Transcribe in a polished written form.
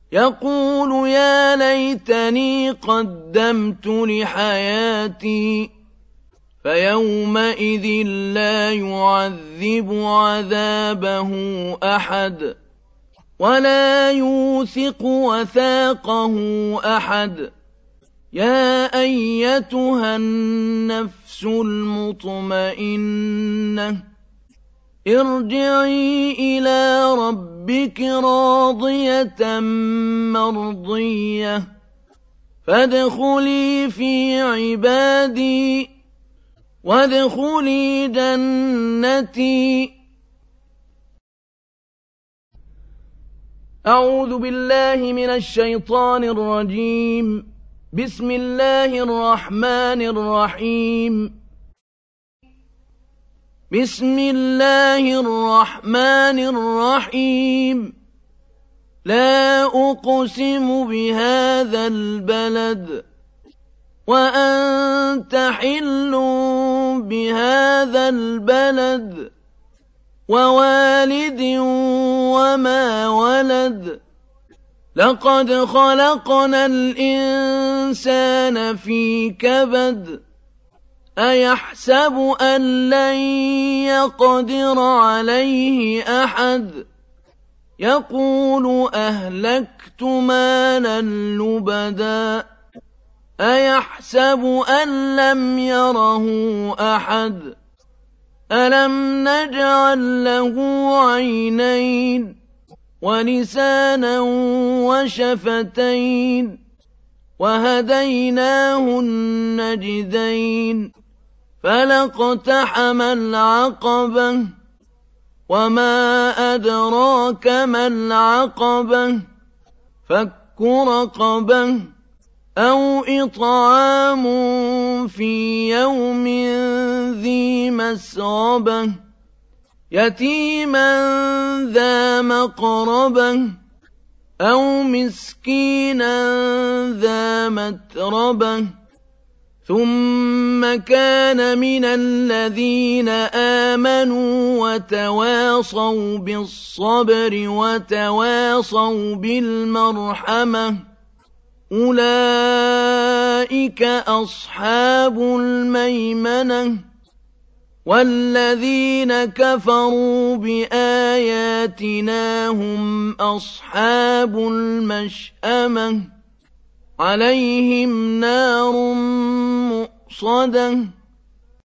يقول يا ليتني قدمت لحياتي فيومئذ لا يعذب عذابه أحد ولا يوثق وثاقه أحد. يا أيتها النفس المطمئنة ارجعي إلى ربك راضية مرضية فادخلي في عبادي وادخلي جنتي. أعوذ بالله من الشيطان الرجيم. بسم الله الرحمن الرحيم. بسم الله الرحمن الرحيم. لا أقسم بهذا البلد وأنت حل بهذا البلد ووالد وما ولد لقد خلقنا الإنسان في كبد أيحسب أن لن يقدر عليه أحد يقول أهلكت مالا لبدا أيحسب أن لم يره أحد ألم نجعل له عينين ولسانا وشفتين وهديناه النجدين فلاقتحم العقبة وما أدراك ما العقبة فك رقبة أو إطعام في يوم ذي مسغبة يتيما ذا مقربة أو مسكينا ذا متربة ثم كان من الذين آمنوا وتواصوا بالصبر وتواصوا بالمرحمة أولئك أصحاب الميمنة والذين كفروا بآياتنا هم أصحاب المشأمة عليهم نار مؤصدة